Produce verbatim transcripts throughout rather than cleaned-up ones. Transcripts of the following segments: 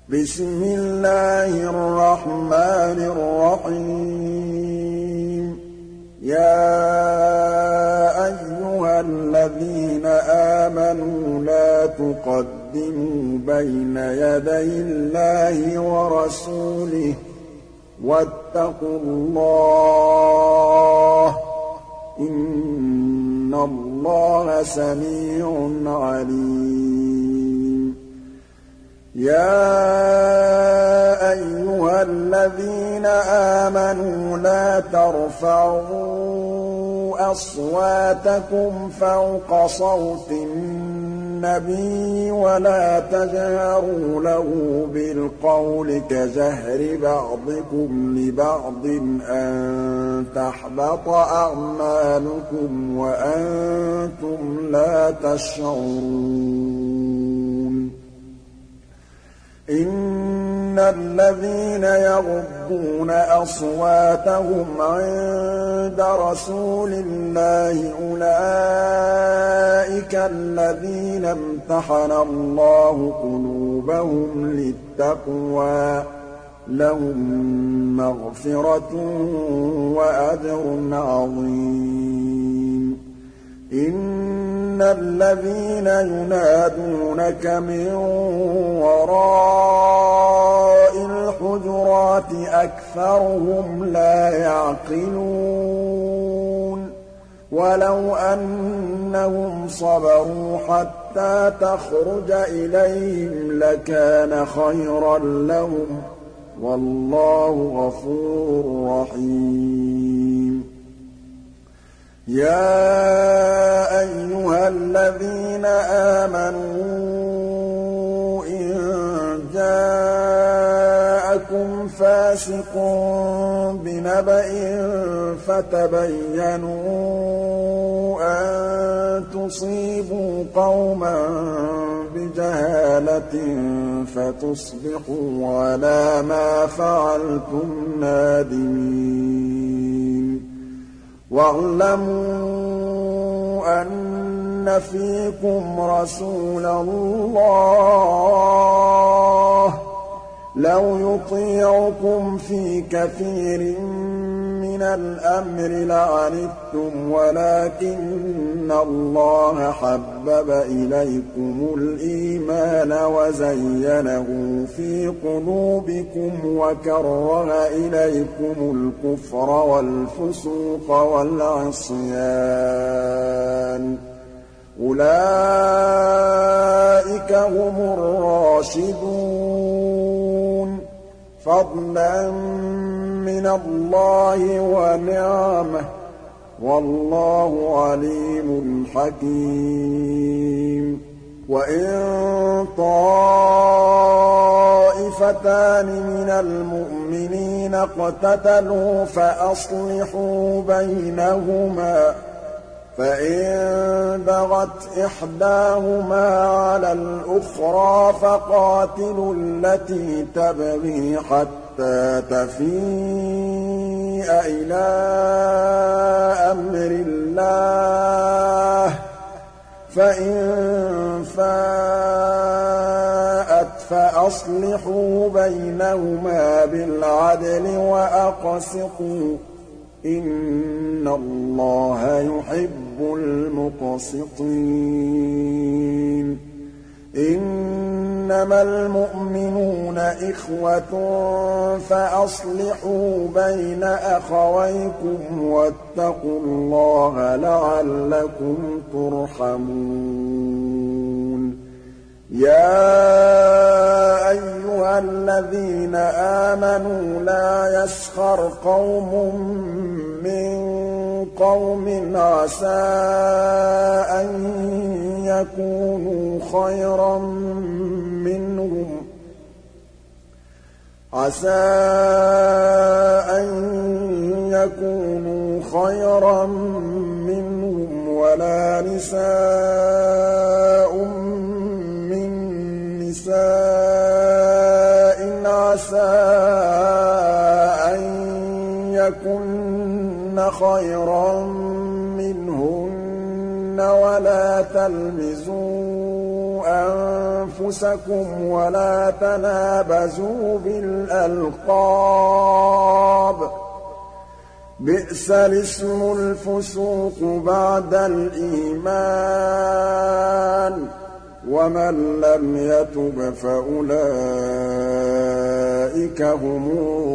بسم الله الرحمن الرحيم يا أيها الذين آمنوا لا تقدموا بين يدي الله ورسوله واتقوا الله إن الله سميع عليم يا أيها الذين آمنوا لا ترفعوا أصواتكم فوق صوت النبي ولا تجهروا له بالقول كجهر بعضكم لبعض أن تحبط أعمالكم وأنتم لا تشعرون إن الذين يغضون أصواتهم عند رسول الله أولئك الذين امتحن الله قلوبهم للتقوى لهم مغفرة وأجر عظيم إن الذين ينادونك من وراء الحجرات أكثرهم لا يعقلون ولو أنهم صبروا حتى تخرج إليهم لكان خيرا لهم والله غفور رحيم يا أيها الذين آمنوا إن جاءكم فاسق بنبأ فتبينوا أن تصيبوا قوما بجهالة فتصبحوا على ما فعلتم نادمين واعلموا أن فيكم رسول الله لو يطيعكم في كثير من الأمر لعنتم ولكن الله حبب إليكم الإيمان وزينه في قلوبكم وكره إليكم الكفر والفسوق والعصيان أولئك هم الراشدون فضلا من الله ونعمه والله عليم حكيم وإن طائفتان من المؤمنين اقتتلوا فأصلحوا بينهما فإن بغت إحداهما على الأخرى فقاتلوا التي تبغي حتى تفيء إلى أمر الله فإن فاءت فأصلحوا بينهما بالعدل وأقسطوا إن الله يحب المقسطين إنما المؤمنون إخوة فأصلحوا بين أخويكم واتقوا الله لعلكم ترحمون يا أيها الذين آمنوا لا يسخر قوم من قوم عسى أن يكونوا خيرا منهم عسى أن يكونوا خيرا منهم ولا نساء من نساء عسى أن يكن خيرا منهن ولا تلمزوا أنفسكم ولا تنابزوا بالألقاب بئس الاسم الفسوق بعد الإيمان ومن لم يتب فأولئك هم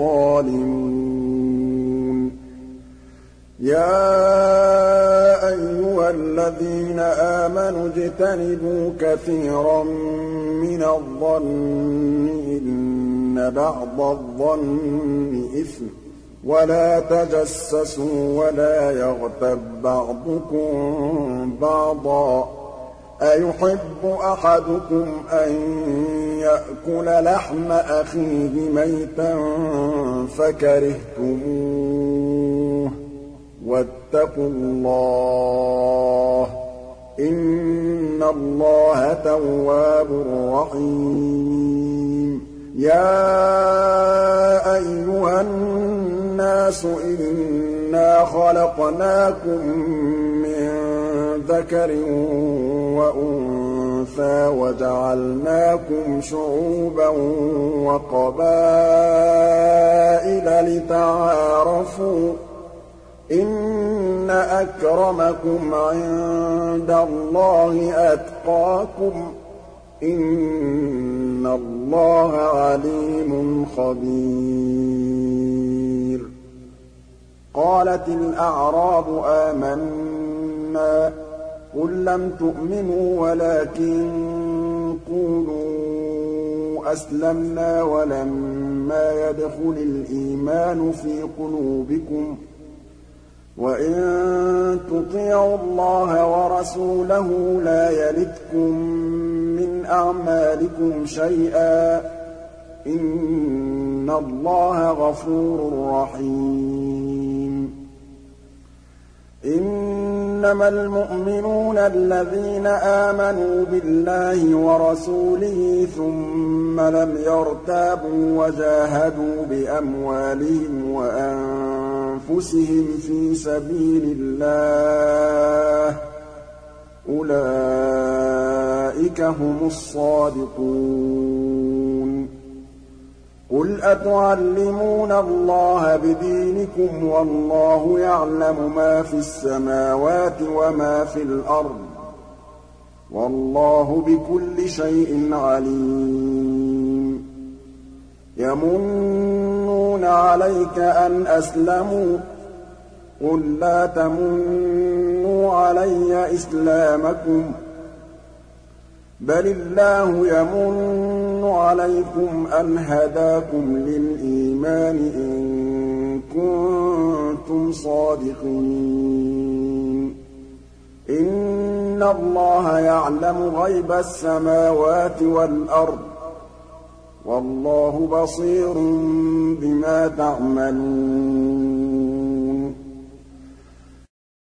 الظالمون يا أيها الذين آمنوا اجتنبوا كثيرا من الظن إن بعض الظن إثم ولا تجسسوا ولا يغتب بعضكم بعضا أيحب أحدكم أن يأكل لحم أخيه ميتا فكرهتموه واتقوا الله إن الله تواب رحيم يا أيها الناس إنا خلقناكم من ذكر وأنثى وجعلناكم شعوبا وقبائل لتعارفوا إن أكرمكم عند الله أتقاكم إن الله عليم خبير قالت الأعراب آمنا قل لم تؤمنوا ولكن قولوا أسلمنا ولما يدخل الإيمان في قلوبكم وإن تطيعوا الله ورسوله لا يلتكم من أعمالكم شيئا إن الله غفور رحيم إنما المؤمنون الذين آمنوا بالله ورسوله ثم لم يرتابوا وجاهدوا بأموالهم وأنفسهم في سبيل الله أولئك هم الصادقون قل أتعلمون الله بدينكم والله يعلم ما في السماوات وما في الأرض والله بكل شيء عليم يمنون عليك أن أسلموا قل لا تمنوا علي إسلامكم بل الله يمن عليكم أن هداكم للإيمان إن كنتم صادقين إن الله يعلم غيب السماوات والأرض والله بصير بما تعملون